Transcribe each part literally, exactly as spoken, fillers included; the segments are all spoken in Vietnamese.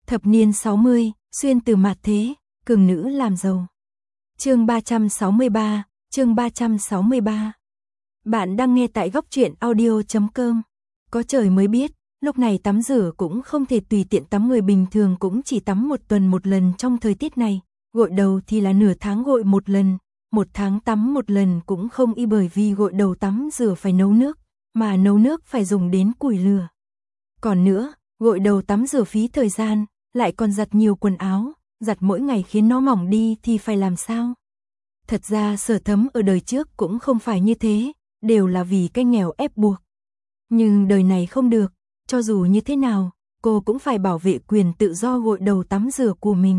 Thập niên sáu mươi, xuyên từ mạt thế, cường nữ làm giàu. Chương ba trăm sáu mươi ba, chương ba trăm sáu mươi ba. Bạn đang nghe tại góc truyện audio chấm com. Có trời mới biết, lúc này tắm rửa cũng không thể tùy tiện tắm, người bình thường cũng chỉ tắm một tuần một lần trong thời tiết này, gội đầu thì là nửa tháng gội một lần, một tháng tắm một lần cũng không y, bởi vì gội đầu tắm rửa phải nấu nước, mà nấu nước phải dùng đến củi lửa. Còn nữa, gội đầu tắm rửa phí thời gian, lại còn giặt nhiều quần áo, giặt mỗi ngày khiến nó mỏng đi thì phải làm sao? Thật ra Sở Thấm ở đời trước cũng không phải như thế, đều là vì cái nghèo ép buộc. Nhưng đời này không được, cho dù như thế nào, cô cũng phải bảo vệ quyền tự do gội đầu tắm rửa của mình.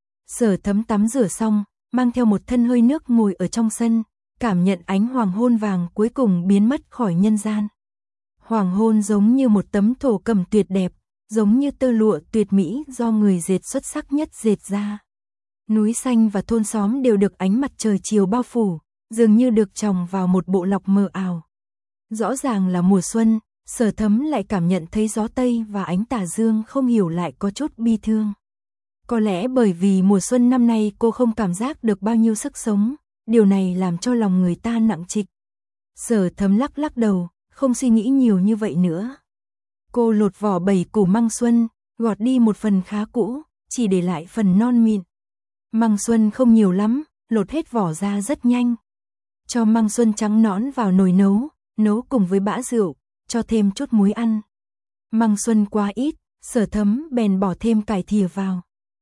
Sở Thấm tắm rửa xong, mang theo một thân hơi nước ngồi ở trong sân, cảm nhận ánh hoàng hôn vàng cuối cùng biến mất khỏi nhân gian. Hoàng hôn giống như một tấm thổ cẩm tuyệt đẹp, giống như tơ lụa tuyệt mỹ do người dệt xuất sắc nhất dệt ra. Núi xanh và thôn xóm đều được ánh mặt trời chiều bao phủ, dường như được trồng vào một bộ lọc mờ ảo. Rõ ràng là mùa xuân, Sở Thấm lại cảm nhận thấy gió Tây và ánh tà dương không hiểu lại có chút bi thương. Có lẽ bởi vì mùa xuân năm nay cô không cảm giác được bao nhiêu sức sống, điều này làm cho lòng người ta nặng trịch. Sở Thấm lắc lắc đầu, không suy nghĩ nhiều như vậy nữa. Cô lột vỏ bảy củ măng xuân, gọt đi một phần khá cũ, chỉ để lại phần non mịn. Măng xuân không nhiều lắm, lột hết vỏ ra rất nhanh. Cho măng xuân trắng nõn vào nồi nấu, nấu cùng với bã rượu, cho thêm chút muối ăn. Măng xuân quá ít, Sở Thấm bèn bỏ thêm cải thìa vào.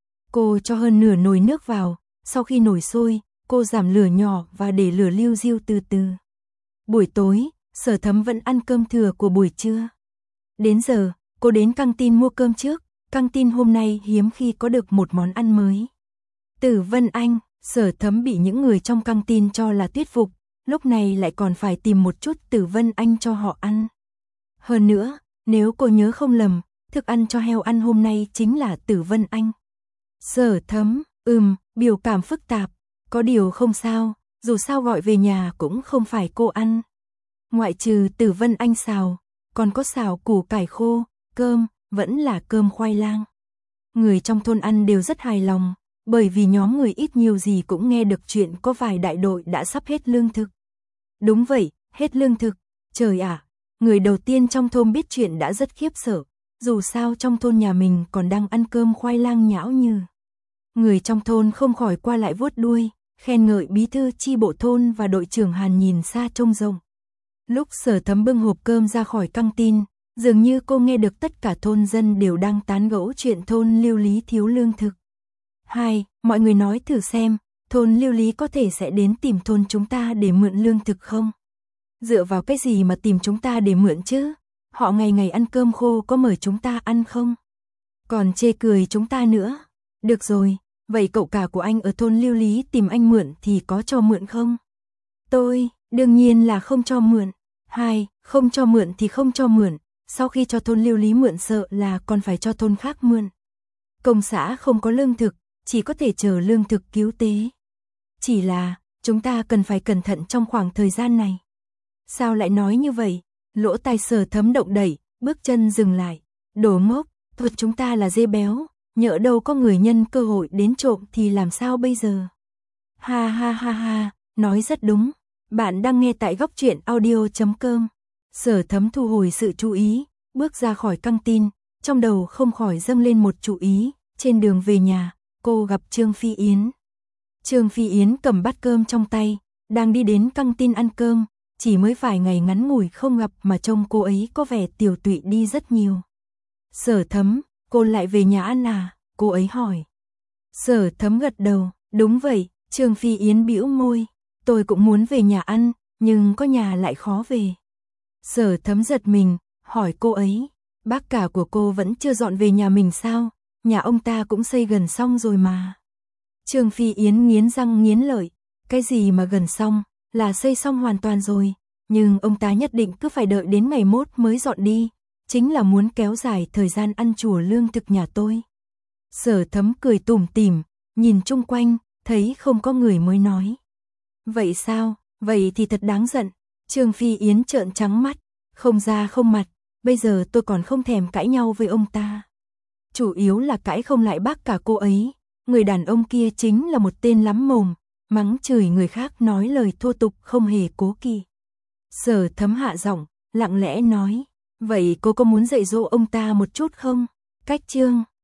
Cô cho hơn nửa nồi nước vào, sau khi nồi sôi, cô giảm lửa nhỏ và để lửa liu riu từ từ. Buổi tối, Sở Thấm vẫn ăn cơm thừa của buổi trưa. Đến giờ, cô đến căng tin mua cơm trước, căng tin hôm nay hiếm khi có được một món ăn mới. Tử Vân Anh, Sở Thấm bị những người trong căng tin cho là tuyết phục, lúc này lại còn phải tìm một chút Tử Vân Anh cho họ ăn. Hơn nữa, nếu cô nhớ không lầm, thức ăn cho heo ăn hôm nay chính là Tử Vân Anh. Sở Thấm, ừm, biểu cảm phức tạp, có điều không sao, dù sao gọi về nhà cũng không phải cô ăn. Ngoại trừ Tử Vân Anh xào, còn có xào củ cải khô, cơm, vẫn là cơm khoai lang. Người trong thôn ăn đều rất hài lòng, bởi vì nhóm người ít nhiều gì cũng nghe được chuyện có vài đại đội đã sắp hết lương thực. Đúng vậy, hết lương thực, trời ạ, người đầu tiên trong thôn biết chuyện đã rất khiếp sợ, dù sao trong thôn nhà mình còn đang ăn cơm khoai lang nhão như. Người trong thôn không khỏi qua lại vuốt đuôi, khen ngợi bí thư chi bộ thôn và đội trưởng Hàn nhìn xa trông rộng. Lúc Sở Thấm bưng hộp cơm ra khỏi căng tin, dường như cô nghe được tất cả thôn dân đều đang tán gẫu chuyện thôn Liêu Lý thiếu lương thực. Hai, mọi người nói thử xem, thôn Liêu Lý có thể sẽ đến tìm thôn chúng ta để mượn lương thực không? Dựa vào cái gì mà tìm chúng ta để mượn chứ? Họ ngày ngày ăn cơm khô có mời chúng ta ăn không? Còn chê cười chúng ta nữa. Được rồi, vậy cậu cả của anh ở thôn Liêu Lý tìm anh mượn thì có cho mượn không? Tôi, đương nhiên là không cho mượn. Hai, không cho mượn thì không cho mượn, sau khi cho thôn Liêu Lý mượn sợ là còn phải cho thôn khác mượn. Công xã không có lương thực, chỉ có thể chờ lương thực cứu tế. Chỉ là, chúng ta cần phải cẩn thận trong khoảng thời gian này. Sao lại nói như vậy? Lỗ tai Sở Thấm động đẩy, bước chân dừng lại. Đồ ngốc, thuật chúng ta là dê béo, nhỡ đâu có người nhân cơ hội đến trộm thì làm sao bây giờ? Ha ha ha ha, nói rất đúng. Bạn đang nghe tại góc truyện audio chấm com. Sở Thấm thu hồi sự chú ý, bước ra khỏi căng tin, trong đầu không khỏi dâng lên một chú ý. Trên đường về nhà, cô gặp Trương Phi Yến. Trương Phi Yến cầm bát cơm trong tay, đang đi đến căng tin ăn cơm, chỉ mới vài ngày ngắn ngủi không gặp mà trông cô ấy có vẻ tiều tụy đi rất nhiều. Sở Thấm, cô lại về nhà ăn à? Cô ấy hỏi. Sở Thấm gật đầu, đúng vậy. Trương Phi Yến bĩu môi, tôi cũng muốn về nhà ăn, nhưng có nhà lại khó về. Sở Thấm giật mình, hỏi cô ấy, bác cả của cô vẫn chưa dọn về nhà mình sao? Nhà ông ta cũng xây gần xong rồi mà. Trương Phi Yến nghiến răng nghiến lợi, cái gì mà gần xong, là xây xong hoàn toàn rồi, nhưng ông ta nhất định cứ phải đợi đến ngày mốt mới dọn đi, chính là muốn kéo dài thời gian ăn chùa lương thực nhà tôi. Sở Thấm cười tủm tỉm, nhìn chung quanh, thấy không có người mới nói. Vậy sao, vậy thì thật đáng giận. Trương Phi Yến trợn trắng mắt, không da không mặt, bây giờ tôi còn không thèm cãi nhau với ông ta. chủ yếu là cãi không lại bác cả cô ấy. Người đàn ông kia chính là một tên lắm mồm, mắng chửi người khác nói lời thô tục không hề cố kỵ. Sở Thấm hạ giọng, lặng lẽ nói, vậy cô có muốn dạy dỗ ông ta một chút không? Cách chương